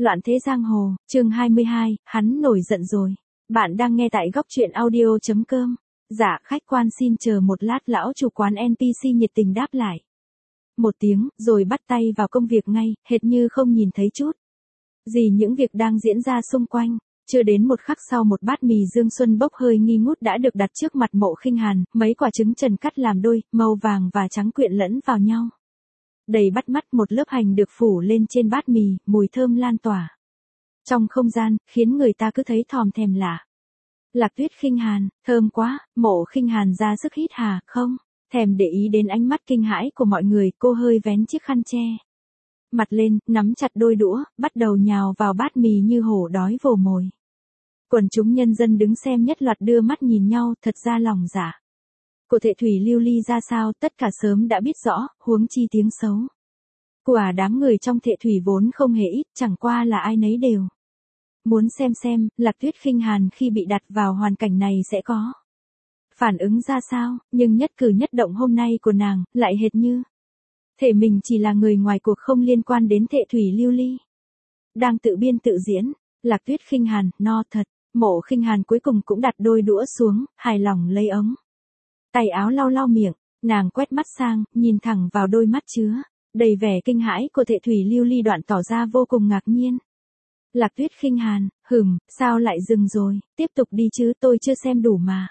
Loạn thế giang hồ, chương 22, hắn nổi giận rồi. Bạn đang nghe tại góc truyện audio.com. Dạ, khách quan xin chờ một lát, lão chủ quán NPC nhiệt tình đáp lại. Một tiếng, rồi bắt tay vào công việc ngay, hệt như không nhìn thấy chút gì những việc đang diễn ra xung quanh. Chưa đến một khắc sau, một bát mì Dương Xuân bốc hơi nghi ngút đã được đặt trước mặt Mộ Khinh Hàn, mấy quả trứng trần cắt làm đôi, màu vàng và trắng quyện lẫn vào nhau. Đầy bắt mắt, một lớp hành được phủ lên trên bát mì, mùi thơm lan tỏa trong không gian, khiến người ta cứ thấy thòm thèm lạ. Lạc Tuyết Khinh Hàn, thơm quá. Mộ Khinh Hàn ra sức hít hà, không thèm để ý đến ánh mắt kinh hãi của mọi người, cô hơi vén chiếc khăn che mặt lên, nắm chặt đôi đũa, bắt đầu nhào vào bát mì như hổ đói vồ mồi. Quần chúng nhân dân đứng xem nhất loạt đưa mắt nhìn nhau, thật ra lòng dạ của Thệ Thủy Lưu Ly ra sao, tất cả sớm đã biết rõ, huống chi tiếng xấu của đám người trong Thệ Thủy vốn không hề ít, chẳng qua là ai nấy đều muốn xem Lạc Tuyết Khinh Hàn khi bị đặt vào hoàn cảnh này sẽ có phản ứng ra sao, nhưng nhất cử nhất động hôm nay của nàng lại hệt như thể mình chỉ là người ngoài cuộc, không liên quan đến Thệ Thủy Lưu Ly, đang tự biên tự diễn. Lạc Tuyết Khinh Hàn, no thật. Mộ Khinh Hàn cuối cùng cũng đặt đôi đũa xuống, hài lòng lấy ống tay áo lau lau miệng, nàng quét mắt sang, nhìn thẳng vào đôi mắt chứa đầy vẻ kinh hãi của Thệ Thủy Lưu Ly, đoạn tỏ ra vô cùng ngạc nhiên. Lạc Tuyết Khinh Hàn, sao lại dừng rồi, tiếp tục đi chứ, tôi chưa xem đủ mà.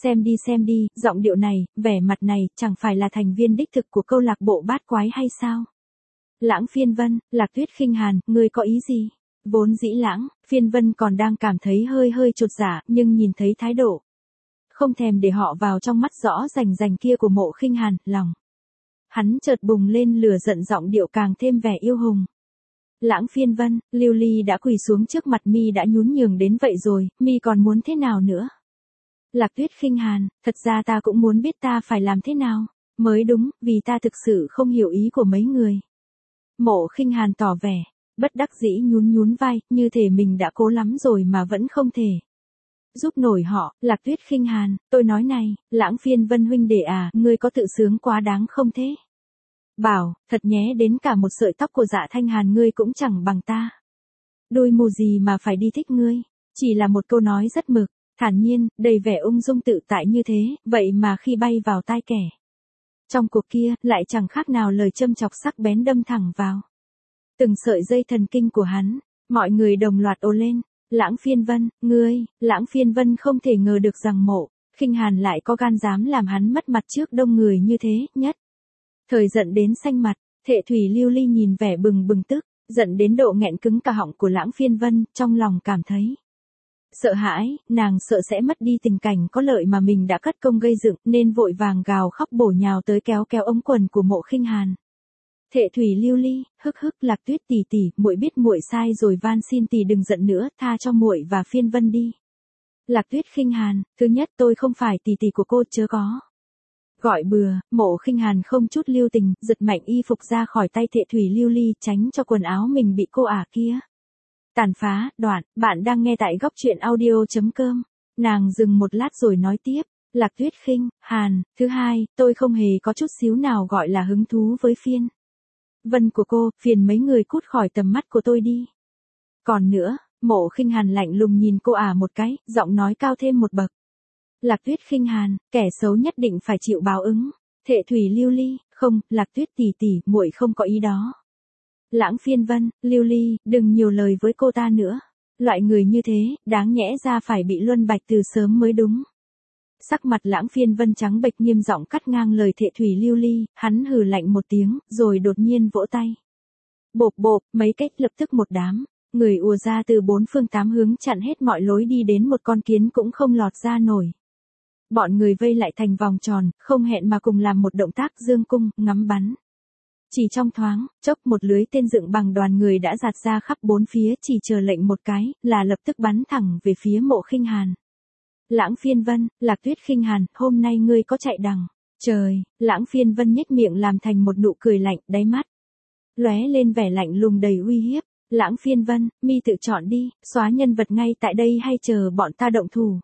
Xem đi, giọng điệu này, vẻ mặt này, chẳng phải là thành viên đích thực của câu lạc bộ bát quái hay sao? Lãng Phiên Vân, Lạc Tuyết Khinh Hàn, ngươi có ý gì? Vốn dĩ Lãng Phiên Vân còn đang cảm thấy hơi chột dạ, nhưng nhìn thấy thái độ không thèm để họ vào trong mắt rõ rành kia của Mộ Khinh Hàn, lòng hắn chợt bùng lên lửa giận, giọng điệu càng thêm vẻ yêu hùng. Lãng Phiên Vân, Lưu Ly đã quỳ xuống trước mặt mi, đã nhún nhường đến vậy rồi, mi còn muốn thế nào nữa? Lạc Tuyết Khinh Hàn, thật ra ta cũng muốn biết ta phải làm thế nào mới đúng, vì ta thực sự không hiểu ý của mấy người. Mộ Khinh Hàn tỏ vẻ bất đắc dĩ, nhún vai, như thể mình đã cố lắm rồi mà vẫn không thể giúp nổi họ. Lạc Tuyết Khinh Hàn, tôi nói này, Lãng Phiên Vân huynh đệ à, ngươi có tự sướng quá đáng không thế? Bảo, thật nhé, đến cả một sợi tóc của Dạ Thanh Hàn ngươi cũng chẳng bằng ta. Đôi mù gì mà phải đi thích ngươi? Chỉ là một câu nói rất mực, thản nhiên, đầy vẻ ung dung tự tại như thế, vậy mà khi bay vào tai kẻ trong cuộc kia, lại chẳng khác nào lời châm chọc sắc bén đâm thẳng vào từng sợi dây thần kinh của hắn. Mọi người đồng loạt ồ lên. Lãng Phiên Vân, ngươi. Lãng Phiên Vân không thể ngờ được rằng Mộ Khinh Hàn lại có gan dám làm hắn mất mặt trước đông người như thế, nhất thời giận đến xanh mặt. Thệ Thủy Lưu Ly nhìn vẻ bừng tức, giận đến độ nghẹn cứng cả họng của Lãng Phiên Vân, trong lòng cảm thấy sợ hãi, nàng sợ sẽ mất đi tình cảnh có lợi mà mình đã cất công gây dựng, nên vội vàng gào khóc bổ nhào tới kéo ống quần của Mộ Khinh Hàn. Thệ Thủy Lưu Ly, Lạc Tuyết tỷ tỷ, muội biết muội sai rồi, van xin tỷ đừng giận nữa, tha cho muội và Phiên Vân đi. Lạc Tuyết Khinh Hàn, thứ nhất tôi không phải tỷ tỷ của cô, chớ có gọi bừa. Mộ Khinh Hàn không chút lưu tình, giật mạnh y phục ra khỏi tay Thệ Thủy Lưu Ly, tránh cho quần áo mình bị cô ả kia tàn phá. Đoạn, bạn đang nghe tại góc truyện audio.com. Nàng dừng một lát rồi nói tiếp. Lạc Tuyết Khinh Hàn, thứ hai, tôi không hề có chút xíu nào gọi là hứng thú với Phiên Vân của cô, phiền mấy người cút khỏi tầm mắt của tôi đi. Còn nữa, Mộ Khinh Hàn lạnh lùng nhìn cô ả một cái, giọng nói cao thêm một bậc. Lạc Tuyết Khinh Hàn, kẻ xấu nhất định phải chịu báo ứng. Thệ Thủy Lưu Ly, không, Lạc Tuyết tỷ tỷ, muội không có ý đó. Lãng Phiên Vân, Lưu Ly, đừng nhiều lời với cô ta nữa. Loại người như thế, đáng nhẽ ra phải bị luân bạch từ sớm mới đúng. Sắc mặt Lãng Phiên Vân trắng bệch, nghiêm giọng cắt ngang lời Thệ Thủy Lưu Ly, hắn hừ lạnh một tiếng, rồi đột nhiên vỗ tay. Bộp, mấy cách lập tức một đám người ùa ra từ bốn phương tám hướng, chặn hết mọi lối đi, đến một con kiến cũng không lọt ra nổi. Bọn người vây lại thành vòng tròn, không hẹn mà cùng làm một động tác dương cung, ngắm bắn. Chỉ trong thoáng chốc, một lưới tên dựng bằng đoàn người đã dạt ra khắp bốn phía, chỉ chờ lệnh một cái, là lập tức bắn thẳng về phía Mộ Khinh Hàn. Lãng Phiên Vân, Lạc Tuyết Khinh Hàn, hôm nay ngươi có chạy đằng trời? Lãng Phiên Vân nhếch miệng làm thành một nụ cười lạnh, đáy mắt lóe lên vẻ lạnh lùng đầy uy hiếp. Lãng Phiên Vân, mi tự chọn đi, xóa nhân vật ngay tại đây hay chờ bọn ta động thủ?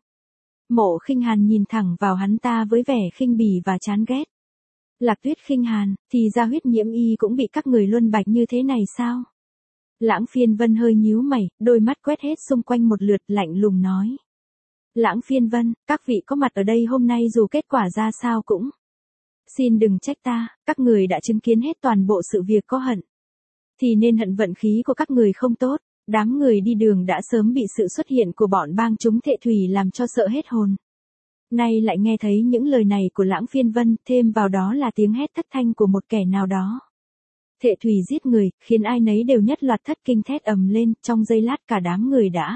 Mộ Khinh Hàn nhìn thẳng vào hắn ta với vẻ khinh bỉ và chán ghét. Lạc Tuyết Khinh Hàn, thì ra huyết nhiễm y cũng bị các người luân bạch như thế này sao? Lãng Phiên Vân hơi nhíu mày, đôi mắt quét hết xung quanh một lượt, lạnh lùng nói. Lãng Phiên Vân, các vị có mặt ở đây hôm nay dù kết quả ra sao cũng. Xin đừng trách ta, các người đã chứng kiến hết toàn bộ sự việc có hận. Thì nên hận vận khí của các người không tốt, đám người đi đường đã sớm bị sự xuất hiện của bọn bang chúng Thệ Thủy làm cho sợ hết hồn. Nay lại nghe thấy những lời này của Lãng Phiên Vân, thêm vào đó là tiếng hét thất thanh của một kẻ nào đó. Thệ Thủy giết người, khiến ai nấy đều nhất loạt thất kinh thét ầm lên, trong giây lát cả đám người đã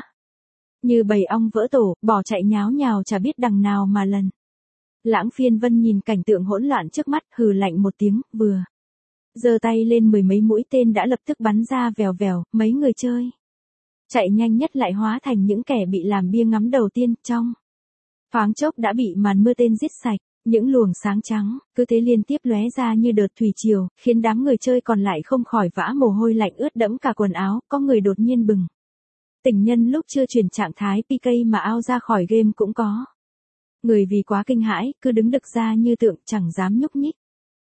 như bầy ong vỡ tổ, bỏ chạy nháo nhào chả biết đằng nào mà lần. Lãng Phiên Vân nhìn cảnh tượng hỗn loạn trước mắt, hừ lạnh một tiếng, vừa giơ tay lên, mười mấy mũi tên đã lập tức bắn ra vèo vèo, mấy người chơi chạy nhanh nhất lại hóa thành những kẻ bị làm bia ngắm đầu tiên, trong thoáng chốc đã bị màn mưa tên giết sạch. Những luồng sáng trắng, cứ thế liên tiếp lóe ra như đợt thủy triều, khiến đám người chơi còn lại không khỏi vã mồ hôi lạnh ướt đẫm cả quần áo, có người đột nhiên bừng tỉnh nhân lúc chưa chuyển trạng thái PK mà ao ra khỏi game cũng có. Người vì quá kinh hãi, cứ đứng đực ra như tượng, chẳng dám nhúc nhích.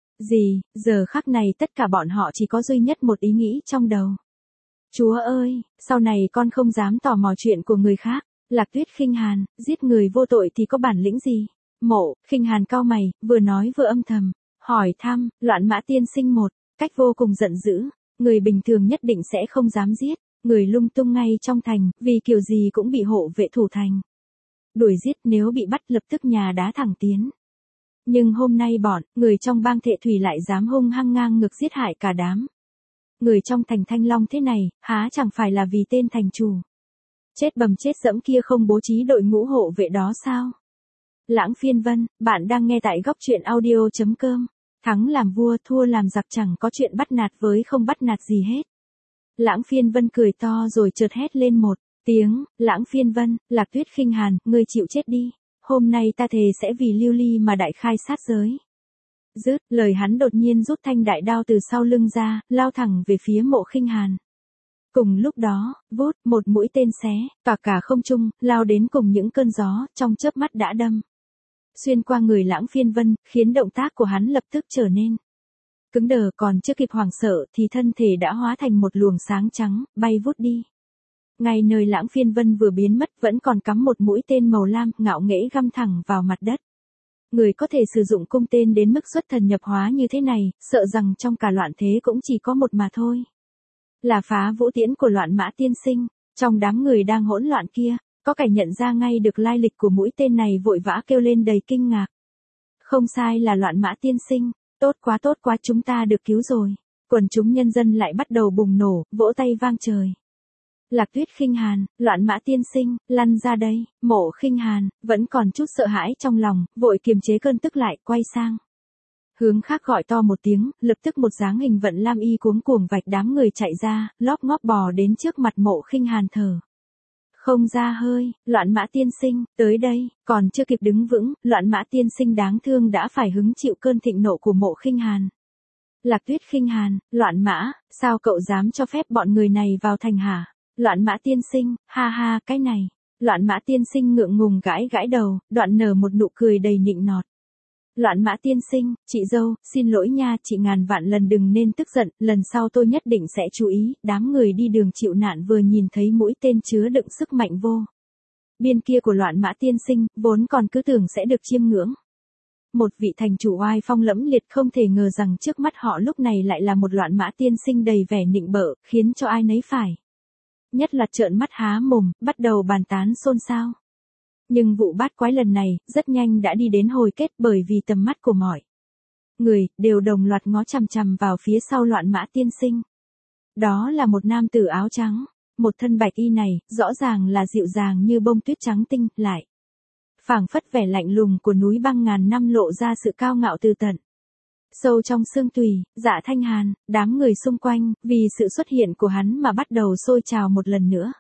Gì, giờ khắc này tất cả bọn họ chỉ có duy nhất một ý nghĩ trong đầu. Chúa ơi, sau này con không dám tò mò chuyện của người khác. Lạc Tuyết khinh hàn, giết người vô tội thì có bản lĩnh gì? Mộ khinh hàn cau mày, vừa nói vừa âm thầm hỏi thăm. Loạn Mã tiên sinh một cách vô cùng giận dữ. Người bình thường nhất định sẽ không dám giết người lung tung ngay trong thành, vì kiểu gì cũng bị hộ vệ thủ thành đuổi giết, nếu bị bắt lập tức nhà đá thẳng tiến. Nhưng hôm nay bọn người trong bang Thệ Thủy lại dám hung hăng ngang ngược giết hại cả đám người trong thành Thanh Long thế này, há chẳng phải là vì tên thành chủ chết bầm chết dẫm kia không bố trí đội ngũ hộ vệ đó sao? Lãng Phiên Vân, bạn đang nghe tại góc truyện audio.com. Thắng làm vua, thua làm giặc, chẳng có chuyện bắt nạt với không bắt nạt gì hết. Lãng Phiên Vân cười to rồi chợt hét lên một tiếng. Lãng Phiên Vân, Lạc Tuyết khinh hàn, ngươi chịu chết đi. Hôm nay ta thề sẽ vì Lưu Ly mà đại khai sát giới. Dứt lời hắn đột nhiên rút thanh đại đao từ sau lưng ra, lao thẳng về phía Mộ khinh hàn. Cùng lúc đó, vút, một mũi tên xé cả không trung, lao đến cùng những cơn gió, trong chớp mắt đã đâm xuyên qua người Lãng Phiên Vân, khiến động tác của hắn lập tức trở nên cứng đờ, còn chưa kịp hoảng sợ thì thân thể đã hóa thành một luồng sáng trắng, bay vút đi. Ngay nơi Lãng Phiên Vân vừa biến mất vẫn còn cắm một mũi tên màu lam, ngạo nghễ găm thẳng vào mặt đất. Người có thể sử dụng cung tên đến mức xuất thần nhập hóa như thế này, sợ rằng trong cả loạn thế cũng chỉ có một mà thôi. Là Phá Vũ Tiễn của Loạn Mã tiên sinh. Trong đám người đang hỗn loạn kia, có kẻ nhận ra ngay được lai lịch của mũi tên này, vội vã kêu lên đầy kinh ngạc. Không sai, là Loạn Mã tiên sinh. Tốt quá, chúng ta được cứu rồi. Quần chúng nhân dân lại bắt đầu bùng nổ, vỗ tay vang trời. Lạc Tuyết khinh hàn, Loạn Mã tiên sinh, lăn ra đây. Mộ khinh hàn, vẫn còn chút sợ hãi trong lòng, vội kiềm chế cơn tức lại, quay sang hướng khác gọi to một tiếng, lập tức một dáng hình vận lam y cuống cuồng vạch đám người chạy ra, lóp ngóp bò đến trước mặt Mộ khinh hàn thở không ra hơi. Loạn Mã tiên sinh, tới đây. Còn chưa kịp đứng vững, Loạn Mã tiên sinh đáng thương đã phải hứng chịu cơn thịnh nộ của Mộ khinh hàn. Lạc Tuyết khinh hàn, Loạn Mã, sao cậu dám cho phép bọn người này vào thành hả? Loạn Mã tiên sinh, ha ha, cái này. Loạn Mã tiên sinh ngượng ngùng gãi gãi đầu, đoạn nở một nụ cười đầy nịnh nọt. Loạn Mã tiên sinh, chị dâu, xin lỗi nha, chị ngàn vạn lần đừng nên tức giận, lần sau tôi nhất định sẽ chú ý. Đám người đi đường chịu nạn vừa nhìn thấy mũi tên chứa đựng sức mạnh vô biên kia của Loạn Mã tiên sinh, vốn còn cứ tưởng sẽ được chiêm ngưỡng một vị thành chủ oai phong lẫm liệt, không thể ngờ rằng trước mắt họ lúc này lại là một Loạn Mã tiên sinh đầy vẻ nịnh bợ, khiến cho ai nấy phải nhất là trợn mắt há mồm, bắt đầu bàn tán xôn xao. Nhưng vụ bát quái lần này, rất nhanh đã đi đến hồi kết, bởi vì tầm mắt của mọi người đều đồng loạt ngó chằm chằm vào phía sau Loạn Mã tiên sinh. Đó là một nam tử áo trắng, một thân bạch y này, rõ ràng là dịu dàng như bông tuyết trắng tinh, lại phảng phất vẻ lạnh lùng của núi băng ngàn năm, lộ ra sự cao ngạo từ tận sâu trong xương tùy. Dạ Thanh Hàn, đám người xung quanh, vì sự xuất hiện của hắn mà bắt đầu sôi trào một lần nữa.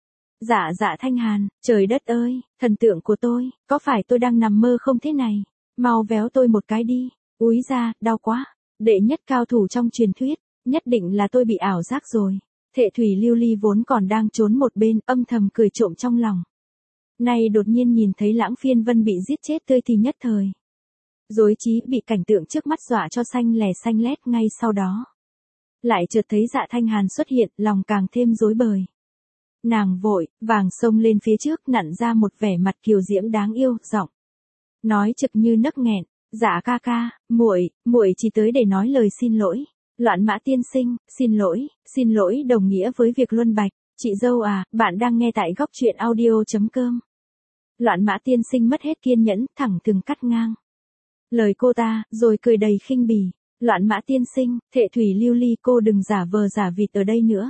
Dạ Thanh Hàn, trời đất ơi, thần tượng của tôi, có phải tôi đang nằm mơ không thế này? Mau véo tôi một cái đi. Úi da, đau quá. Đệ nhất cao thủ trong truyền thuyết, nhất định là tôi bị ảo giác rồi. Thệ Thủy Lưu Ly vốn còn đang trốn một bên, âm thầm cười trộm trong lòng. Nay đột nhiên nhìn thấy Lãng Phiên Vân bị giết chết tươi thì nhất thời rối trí, bị cảnh tượng trước mắt dọa cho xanh lè xanh lét. Ngay sau đó, Lại chợt thấy Dạ Thanh Hàn xuất hiện, lòng càng thêm rối bời. Nàng vội vàng xông lên phía trước, nặn ra một vẻ mặt kiều diễm đáng yêu, giọng nói trực như nấc nghẹn, "Dạ ca ca, muội chỉ tới để nói lời xin lỗi. Loạn Mã tiên sinh, xin lỗi đồng nghĩa với việc luân bạch. Chị dâu à, bạn đang nghe tại góc truyện audio.com." Loạn Mã tiên sinh mất hết kiên nhẫn, thẳng thừng cắt ngang lời cô ta, rồi cười đầy khinh bỉ. "Loạn Mã tiên sinh, Thệ Thủy Lưu Ly, cô đừng giả vờ giả vịt ở đây nữa.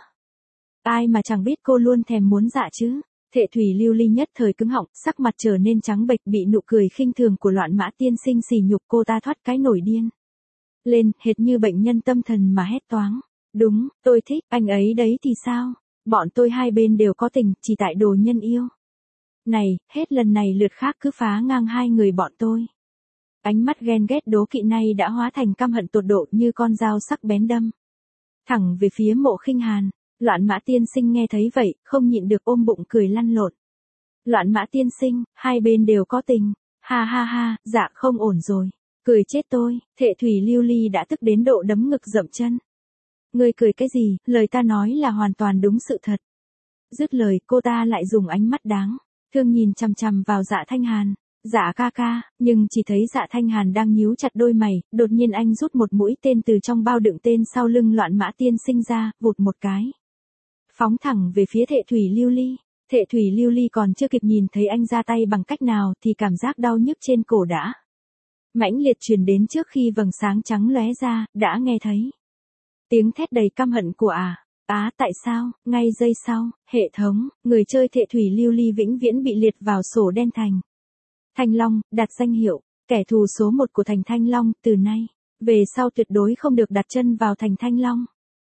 Ai mà chẳng biết cô luôn thèm muốn dạ chứ." Thệ Thủy Lưu Ly nhất thời cứng họng, sắc mặt trở nên trắng bệch, bị nụ cười khinh thường của Loạn Mã tiên sinh sỉ nhục, cô ta thoát cái nổi điên lên, hệt như bệnh nhân tâm thần mà hét toáng. "Đúng, tôi thích anh ấy đấy thì sao? Bọn tôi hai bên đều có tình, chỉ tại đồ nhân yêu này, hết lần này lượt khác cứ phá ngang hai người bọn tôi." Ánh mắt ghen ghét đố kỵ này đã hóa thành căm hận tột độ, như con dao sắc bén đâm thẳng về phía Mộ Khinh Hàn. Loạn Mã tiên sinh nghe thấy vậy, không nhịn được ôm bụng cười lăn lộn. "Loạn Mã tiên sinh, hai bên đều có tình. Ha ha ha, dạ không ổn rồi. Cười chết tôi." Thệ Thủy Lưu Ly đã tức đến độ đấm ngực dậm chân. "Ngươi cười cái gì, lời ta nói là hoàn toàn đúng sự thật." Dứt lời, cô ta lại dùng ánh mắt đáng thương nhìn chằm chằm vào Dạ Thanh Hàn. "Dạ ca ca." Nhưng chỉ thấy Dạ Thanh Hàn đang nhíu chặt đôi mày, đột nhiên anh rút một mũi tên từ trong bao đựng tên sau lưng Loạn Mã tiên sinh ra, vụt một cái phóng thẳng về phía Thệ Thủy Lưu Ly. Thệ Thủy Lưu Ly còn chưa kịp nhìn thấy anh ra tay bằng cách nào thì cảm giác đau nhức trên cổ đã mãnh liệt truyền đến, trước khi vầng sáng trắng lóe ra, đã nghe thấy tiếng thét đầy căm hận của tại sao, ngay giây sau, hệ thống, người chơi Thệ Thủy Lưu Ly vĩnh viễn bị liệt vào sổ đen thành Thanh Long, đặt danh hiệu kẻ thù số 1 của thành Thanh Long, từ nay về sau tuyệt đối không được đặt chân vào thành Thanh Long.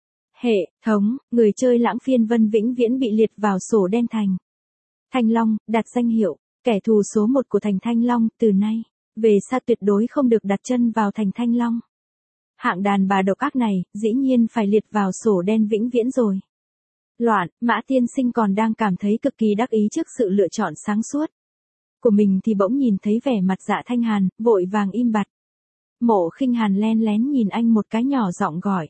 Hệ thống, người chơi Lãng Phiên Vân vĩnh viễn bị liệt vào sổ đen thành Thanh Long, đặt danh hiệu kẻ thù số 1 của thành Thanh Long, từ nay về sau tuyệt đối không được đặt chân vào thành Thanh Long. Hạng đàn bà độc ác này, dĩ nhiên phải liệt vào sổ đen vĩnh viễn rồi. Loạn Mã tiên sinh còn đang cảm thấy cực kỳ đắc ý trước sự lựa chọn sáng suốt của mình thì bỗng nhìn thấy vẻ mặt Dạ Thanh Hàn, vội vàng im bặt. Mộ Khinh Hàn len lén nhìn anh một cái, nhỏ giọng gọi: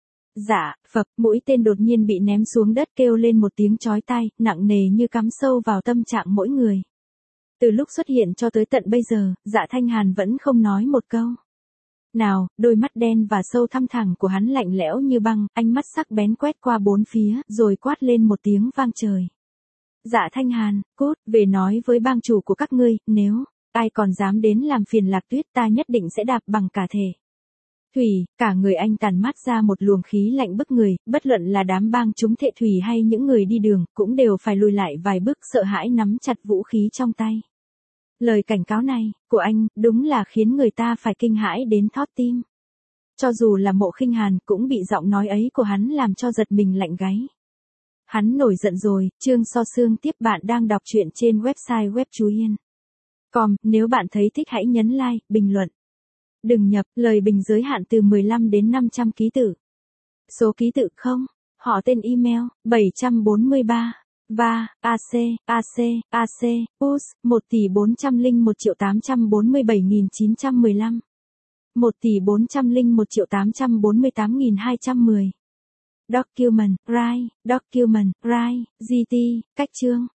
"Dạ." Phập, mũi tên đột nhiên bị ném xuống đất, kêu lên một tiếng chói tai, nặng nề như cắm sâu vào tâm trạng mỗi người. Từ lúc xuất hiện cho tới tận bây giờ, Dạ Thanh Hàn vẫn không nói một câu nào, đôi mắt đen và sâu thăm thẳm của hắn lạnh lẽo như băng, ánh mắt sắc bén quét qua bốn phía, rồi quát lên một tiếng vang trời: "Dạ Thanh Hàn, cút về nói với bang chủ của các ngươi, nếu ai còn dám đến làm phiền Lạc Tuyết, ta nhất định sẽ đạp bằng cả thể." Thủy, cả người anh tàn mát ra một luồng khí lạnh bức người, bất luận là đám bang chúng Thệ Thủy hay những người đi đường, cũng đều phải lùi lại vài bước, sợ hãi nắm chặt vũ khí trong tay. Lời cảnh cáo này của anh đúng là khiến người ta phải kinh hãi đến thót tim. Cho dù là Mộ Khinh Hàn cũng bị giọng nói ấy của hắn làm cho giật mình lạnh gáy. Hắn nổi giận rồi. Chương So Sương tiếp. Bạn đang đọc truyện trên website webchuyen.com. Nếu bạn thấy thích hãy nhấn like, bình luận. Đừng nhập, lời bình giới hạn từ 15 đến 500 ký tự. Số ký tự không. Họ tên email, 743. Va, AC, US, 1.401.847.915. 1.401.848.210. Document, Write, GT, cách chương.